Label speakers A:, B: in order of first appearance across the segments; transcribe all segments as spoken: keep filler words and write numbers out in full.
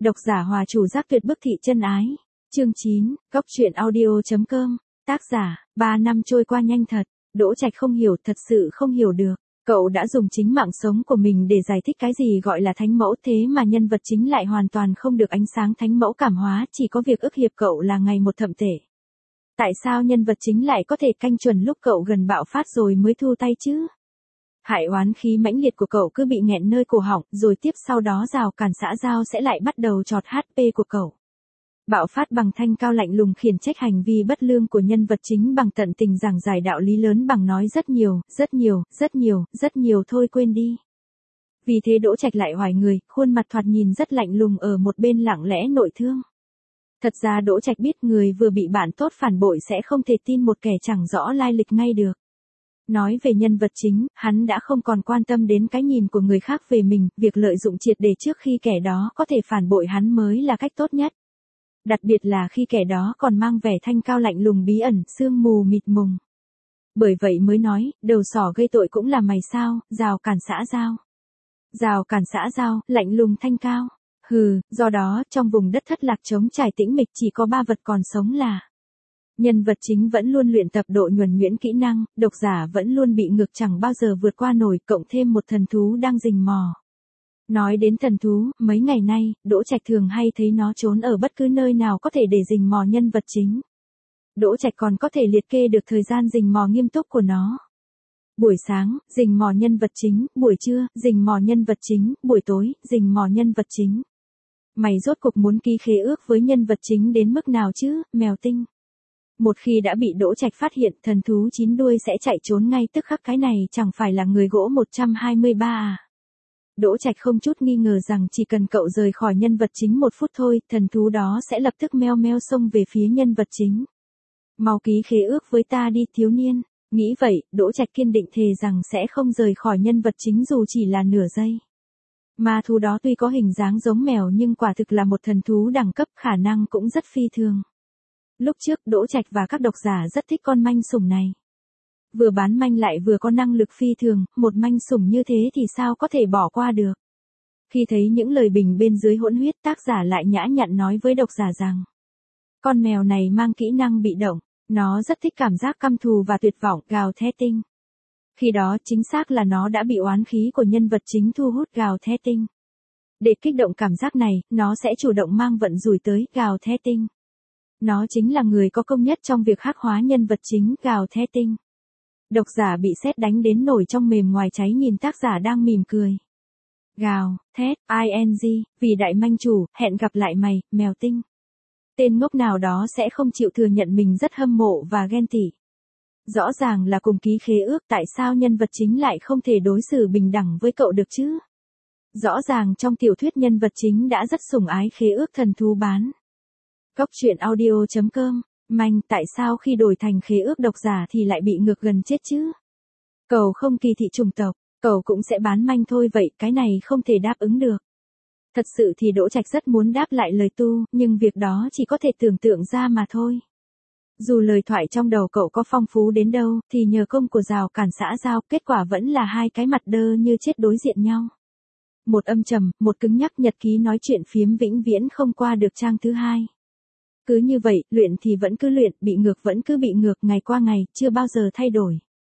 A: Độc giả Hòa Chủ Giác Tuyệt Bức Thị Chân Ái. Chương chín, Góc truyện audio chấm com. Tác giả, ba năm trôi qua nhanh thật. Đỗ Trạch không hiểu, thật sự không hiểu được. Cậu đã dùng chính mạng sống của mình để giải thích cái gì gọi là thánh mẫu, thế mà nhân vật chính lại hoàn toàn không được ánh sáng thánh mẫu cảm hóa, chỉ có việc ức hiếp cậu là ngày một thậm tệ. Tại sao nhân vật chính lại có thể canh chuẩn lúc cậu gần bạo phát rồi mới thu tay chứ? Hại oán khí mãnh liệt của cậu cứ bị nghẹn nơi cổ họng, rồi tiếp sau đó rào cản xã giao sẽ lại bắt đầu chọt hát pê của cậu. Bạo phát bằng thanh cao lạnh lùng khiển trách hành vi bất lương của nhân vật chính bằng tận tình giảng giải đạo lý lớn bằng nói rất nhiều, rất nhiều, rất nhiều, rất nhiều thôi quên đi. Vì thế Đỗ Trạch lại hoài người, khuôn mặt thoạt nhìn rất lạnh lùng ở một bên lặng lẽ nội thương. Thật ra Đỗ Trạch biết người vừa bị bạn tốt phản bội sẽ không thể tin một kẻ chẳng rõ lai lịch ngay được. Nói về nhân vật chính, hắn đã không còn quan tâm đến cái nhìn của người khác về mình, việc lợi dụng triệt để trước khi kẻ đó có thể phản bội hắn mới là cách tốt nhất. Đặc biệt là khi kẻ đó còn mang vẻ thanh cao lạnh lùng bí ẩn, sương mù mịt mùng. Bởi vậy mới nói, đầu sỏ gây tội cũng là mày sao, rào cản xã giao. Rào cản xã giao, lạnh lùng thanh cao. Hừ, do đó, trong vùng đất thất lạc trống trải tĩnh mịch chỉ có ba vật còn sống là. Nhân vật chính vẫn luôn luyện tập độ nhuần nhuyễn kỹ năng, độc giả vẫn luôn bị ngược chẳng bao giờ vượt qua nổi, cộng thêm một thần thú đang rình mò. Nói đến thần thú, mấy ngày nay, Đỗ Trạch thường hay thấy nó trốn ở bất cứ nơi nào có thể để rình mò nhân vật chính. Đỗ Trạch còn có thể liệt kê được thời gian rình mò nghiêm túc của nó. Buổi sáng, rình mò nhân vật chính, buổi trưa, rình mò nhân vật chính, buổi tối, rình mò nhân vật chính. Mày rốt cuộc muốn ký khế ước với nhân vật chính đến mức nào chứ, mèo tinh? Một khi đã bị Đỗ Trạch phát hiện, thần thú chín đuôi sẽ chạy trốn ngay tức khắc, cái này chẳng phải là người gỗ một trăm hai mươi ba à. Đỗ Trạch không chút nghi ngờ rằng chỉ cần cậu rời khỏi nhân vật chính một phút thôi, thần thú đó sẽ lập tức meo meo xông về phía nhân vật chính. Mau ký khế ước với ta đi thiếu niên. Nghĩ vậy, Đỗ Trạch kiên định thề rằng sẽ không rời khỏi nhân vật chính dù chỉ là nửa giây. Ma thú đó tuy có hình dáng giống mèo nhưng quả thực là một thần thú đẳng cấp, khả năng cũng rất phi thường. Lúc trước Đỗ Trạch và các độc giả rất thích con manh sủng này. Vừa bán manh lại vừa có năng lực phi thường, một manh sủng như thế thì sao có thể bỏ qua được. Khi thấy những lời bình bên dưới hỗn huyết, tác giả lại nhã nhặn nói với độc giả rằng con mèo này mang kỹ năng bị động, nó rất thích cảm giác căm thù và tuyệt vọng, gào thét tinh. Khi đó chính xác là nó đã bị oán khí của nhân vật chính thu hút, gào thét tinh. Để kích động cảm giác này, nó sẽ chủ động mang vận rủi tới, gào thét tinh. Nó chính là người có công nhất trong việc khắc hóa nhân vật chính, gào thét tinh. Độc giả bị sét đánh đến nổi trong mềm ngoài cháy nhìn tác giả đang mỉm cười. Gào, thét, ing, vì đại manh chủ, hẹn gặp lại mày, mèo tinh. Tên ngốc nào đó sẽ không chịu thừa nhận mình rất hâm mộ và ghen tị. Rõ ràng là cùng ký khế ước, tại sao nhân vật chính lại không thể đối xử bình đẳng với cậu được chứ? Rõ ràng trong tiểu thuyết nhân vật chính đã rất sủng ái khế ước thần thú bán. Góc truyện audio chấm com. Manh, tại sao khi đổi thành khế ước độc giả thì lại bị ngược gần chết chứ? Cậu không kỳ thị chủng tộc, cậu cũng sẽ bán manh thôi, vậy cái này không thể đáp ứng được. Thật sự thì Đỗ Trạch rất muốn đáp lại lời tu, nhưng việc đó chỉ có thể tưởng tượng ra mà thôi. Dù lời thoại trong đầu cậu có phong phú đến đâu, thì nhờ công của rào cản xã giao, kết quả vẫn là hai cái mặt đơ như chết đối diện nhau. Một âm trầm, một cứng nhắc, nhật ký nói chuyện phiếm vĩnh viễn không qua được trang thứ hai. Cứ như vậy, luyện thì vẫn cứ luyện, bị ngược vẫn cứ bị ngược, ngày qua ngày, chưa bao giờ thay đổi.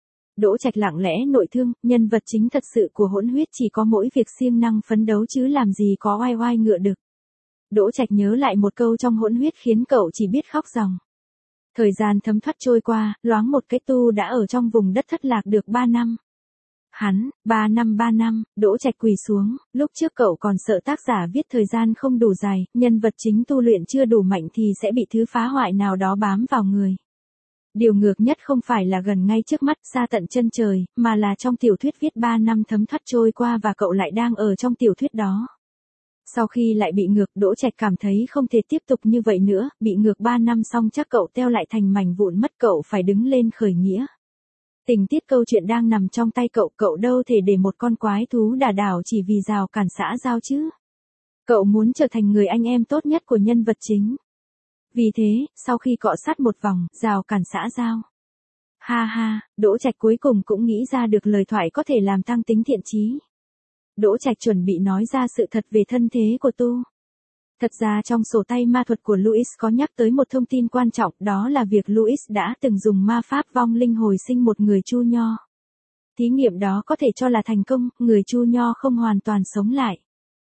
A: Đỗ Trạch lặng lẽ nội thương, nhân vật chính thật sự của hỗn huyết chỉ có mỗi việc siêng năng phấn đấu chứ làm gì có oai oai ngựa đực. Đỗ Trạch nhớ lại một câu trong hỗn huyết khiến cậu chỉ biết khóc ròng. Thời gian thấm thoát trôi qua, loáng một cái tu đã ở trong vùng đất thất lạc được ba năm. Hắn, ba năm ba năm, Đỗ Trạch quỳ xuống, lúc trước cậu còn sợ tác giả viết thời gian không đủ dài, nhân vật chính tu luyện chưa đủ mạnh thì sẽ bị thứ phá hoại nào đó bám vào người. Điều ngược nhất không phải là gần ngay trước mắt, xa tận chân trời, mà là trong tiểu thuyết viết ba năm thấm thoát trôi qua và cậu lại đang ở trong tiểu thuyết đó. Sau khi lại bị ngược, Đỗ Trạch cảm thấy không thể tiếp tục như vậy nữa, bị ngược ba năm xong chắc cậu teo lại thành mảnh vụn mất, cậu phải đứng lên khởi nghĩa. Tình tiết câu chuyện đang nằm trong tay cậu, cậu đâu thể để một con quái thú đả đảo chỉ vì rào cản xã giao chứ. Cậu muốn trở thành người anh em tốt nhất của nhân vật chính. Vì thế, sau khi cọ sát một vòng, rào cản xã giao. Ha ha, Đỗ Trạch cuối cùng cũng nghĩ ra được lời thoại có thể làm tăng tính thiện chí. Đỗ Trạch chuẩn bị nói ra sự thật về thân thế của tu. Thật ra trong sổ tay ma thuật của Louis có nhắc tới một thông tin quan trọng, đó là việc Louis đã từng dùng ma pháp vong linh hồi sinh một người Chu Nho. Thí nghiệm đó có thể cho là thành công, người Chu Nho không hoàn toàn sống lại.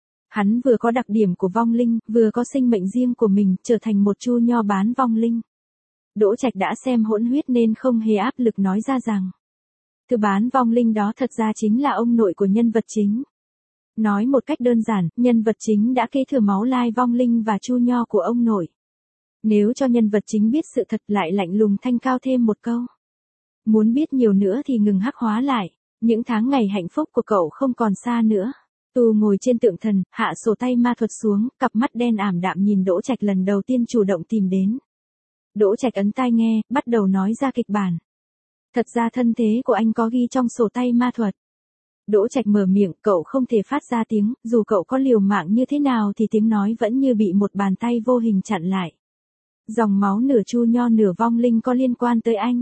A: Hắn vừa có đặc điểm của vong linh, vừa có sinh mệnh riêng của mình, trở thành một Chu Nho bán vong linh. Đỗ Trạch đã xem hỗn huyết nên không hề áp lực nói ra rằng thứ bán vong linh đó thật ra chính là ông nội của nhân vật chính. Nói một cách đơn giản, nhân vật chính đã kế thừa máu lai vong linh và Chu Nho của ông nội. Nếu cho nhân vật chính biết sự thật lại lạnh lùng thanh cao thêm một câu. Muốn biết nhiều nữa thì ngừng hắc hóa lại, những tháng ngày hạnh phúc của cậu không còn xa nữa. Tu ngồi trên tượng thần, hạ sổ tay ma thuật xuống, cặp mắt đen ảm đạm nhìn Đỗ Trạch lần đầu tiên chủ động tìm đến. Đỗ Trạch ấn tai nghe, bắt đầu nói ra kịch bản. Thật ra thân thế của anh có ghi trong sổ tay ma thuật. Đỗ Trạch mở miệng, cậu không thể phát ra tiếng, dù cậu có liều mạng như thế nào thì tiếng nói vẫn như bị một bàn tay vô hình chặn lại. Dòng máu nửa Chu Nho nửa vong linh có liên quan tới anh.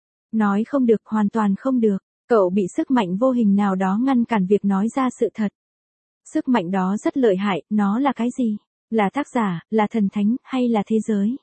A: Nói không được, hoàn toàn không được, cậu bị sức mạnh vô hình nào đó ngăn cản việc nói ra sự thật. Sức mạnh đó rất lợi hại, nó là cái gì? Là tác giả, là thần thánh, hay là thế giới?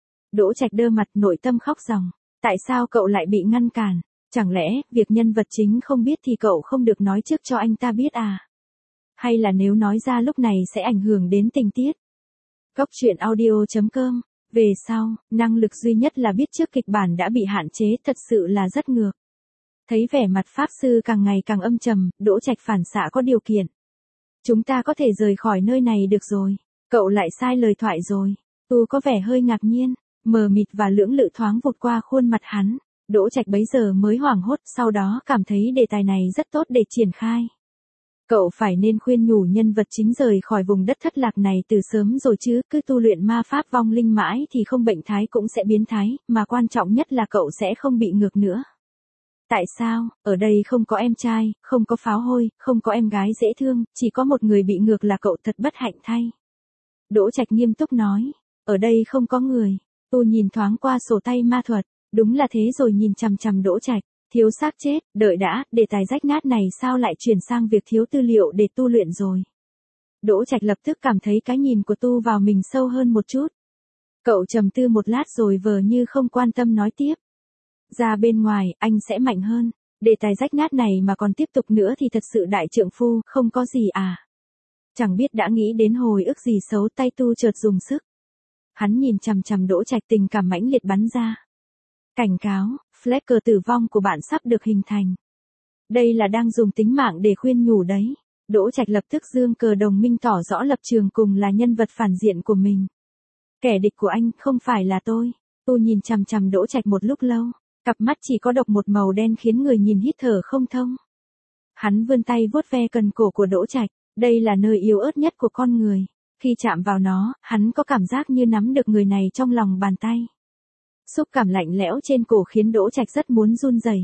A: Đỗ Trạch đơ mặt, nội tâm khóc ròng. Tại sao cậu lại bị ngăn cản? Chẳng lẽ, việc nhân vật chính không biết thì cậu không được nói trước cho anh ta biết à? Hay là nếu nói ra lúc này sẽ ảnh hưởng đến tình tiết? Góc truyện audio chấm com. Về sau, năng lực duy nhất là biết trước kịch bản đã bị hạn chế, thật sự là rất ngược. Thấy vẻ mặt Pháp Sư càng ngày càng âm trầm, Đỗ Trạch phản xạ có điều kiện. Chúng ta có thể rời khỏi nơi này được rồi. Cậu lại sai lời thoại rồi. Tu có vẻ hơi ngạc nhiên, mờ mịt và lưỡng lự thoáng vụt qua khuôn mặt hắn. Đỗ Trạch bấy giờ mới hoảng hốt, sau đó cảm thấy đề tài này rất tốt để triển khai. Cậu phải nên khuyên nhủ nhân vật chính rời khỏi vùng đất thất lạc này từ sớm rồi chứ, cứ tu luyện ma pháp vong linh mãi thì không bệnh thái cũng sẽ biến thái, mà quan trọng nhất là cậu sẽ không bị ngược nữa. Tại sao, ở đây không có em trai, không có pháo hôi, không có em gái dễ thương, chỉ có một người bị ngược là cậu, thật bất hạnh thay. Đỗ Trạch nghiêm túc nói, ở đây không có người. Tu nhìn thoáng qua sổ tay ma thuật, đúng là thế rồi, nhìn chằm chằm Đỗ Trạch, thiếu xác chết, đợi đã, đề tài rách nát này sao lại chuyển sang việc thiếu tư liệu để tu luyện rồi. Đỗ Trạch lập tức cảm thấy cái nhìn của Tu vào mình sâu hơn một chút. Cậu trầm tư một lát rồi vờ như không quan tâm nói tiếp. Ra bên ngoài, anh sẽ mạnh hơn. Đề tài rách nát này mà còn tiếp tục nữa thì thật sự đại trượng phu, không có gì à. Chẳng biết đã nghĩ đến hồi ức gì xấu, tay Tu chợt dùng sức. Hắn nhìn chằm chằm Đỗ Trạch, tình cảm mãnh liệt bắn ra. Cảnh cáo, flag cờ tử vong của bạn sắp được hình thành. Đây là đang dùng tính mạng để khuyên nhủ đấy. Đỗ Trạch lập tức giương cờ đồng minh tỏ rõ lập trường cùng là nhân vật phản diện của mình. Kẻ địch của anh không phải là tôi. Tu nhìn chằm chằm Đỗ Trạch một lúc lâu. Cặp mắt chỉ có độc một màu đen khiến người nhìn hít thở không thông. Hắn vươn tay vuốt ve cần cổ của Đỗ Trạch. Đây là nơi yếu ớt nhất của con người. Khi chạm vào nó, hắn có cảm giác như nắm được người này trong lòng bàn tay. Xúc cảm lạnh lẽo trên cổ khiến Đỗ Trạch rất muốn run rẩy.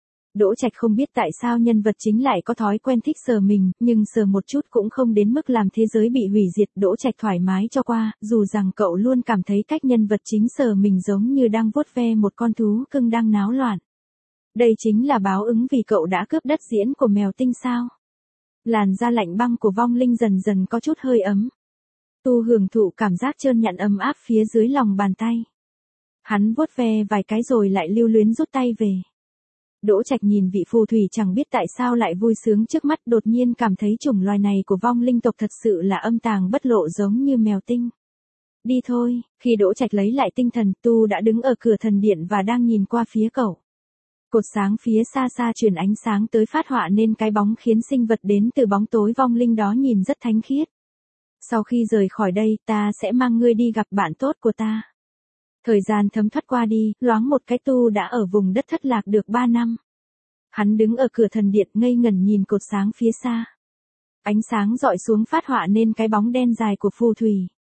A: Đỗ Trạch không biết tại sao nhân vật chính lại có thói quen thích sờ mình, nhưng sờ một chút cũng không đến mức làm thế giới bị hủy diệt. Đỗ Trạch thoải mái cho qua, dù rằng cậu luôn cảm thấy cách nhân vật chính sờ mình giống như đang vuốt ve một con thú cưng đang náo loạn. Đây chính là báo ứng vì cậu đã cướp đất diễn của mèo tinh sao. Làn da lạnh băng của vong linh dần dần có chút hơi ấm. Tu hưởng thụ cảm giác trơn nhẵn ấm áp phía dưới lòng bàn tay. Hắn vuốt ve vài cái rồi lại lưu luyến rút tay về. Đỗ Trạch nhìn vị phù thủy chẳng biết tại sao lại vui sướng trước mắt, đột nhiên cảm thấy chủng loài này của vong linh tộc thật sự là âm tàng bất lộ giống như mèo tinh. Đi thôi, khi Đỗ Trạch lấy lại tinh thần, Tu đã đứng ở cửa thần điện và đang nhìn qua phía cậu. Cột sáng phía xa xa truyền ánh sáng tới phát họa nên cái bóng khiến sinh vật đến từ bóng tối vong linh đó nhìn rất thánh khiết. Sau khi rời khỏi đây, ta sẽ mang ngươi đi gặp bạn tốt của ta. Thời gian thấm thoát qua đi, loáng một cái Tu đã ở vùng đất thất lạc được ba năm. Hắn đứng ở cửa thần điện ngây ngẩn nhìn cột sáng phía xa. Ánh sáng dọi xuống phát họa nên cái bóng đen dài của phù thủy.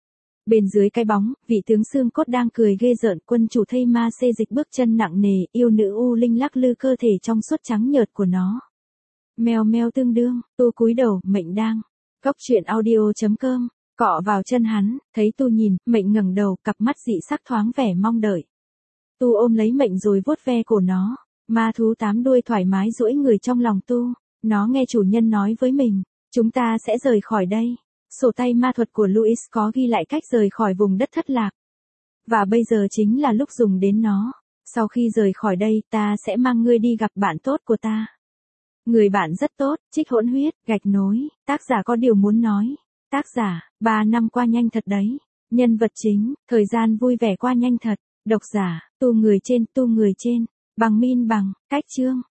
A: Bên dưới cái bóng, vị tướng xương cốt đang cười ghê rợn, quân chủ thây ma xê dịch bước chân nặng nề, yêu nữ u linh lắc lư cơ thể trong suốt trắng nhợt của nó. Mèo meo tương đương, Tu cúi đầu, mệnh đang. Góc truyện audio chấm com. Cọ vào chân hắn, thấy Tu nhìn, mệnh ngẩng đầu, cặp mắt dị sắc thoáng vẻ mong đợi. Tu ôm lấy mệnh rồi vuốt ve cổ nó. Ma thú tám đuôi thoải mái duỗi người trong lòng Tu. Nó nghe chủ nhân nói với mình, chúng ta sẽ rời khỏi đây. Sổ tay ma thuật của Louis có ghi lại cách rời khỏi vùng đất thất lạc. Và bây giờ chính là lúc dùng đến nó. Sau khi rời khỏi đây, ta sẽ mang ngươi đi gặp bạn tốt của ta. Người bạn rất tốt, trích hỗn huyết, gạch nối, tác giả có điều muốn nói. Tác giả, ba năm qua nhanh thật đấy. Nhân vật chính, thời gian vui vẻ qua nhanh thật. Độc giả, tu người trên, tu người trên. Bằng min bằng, cách chương.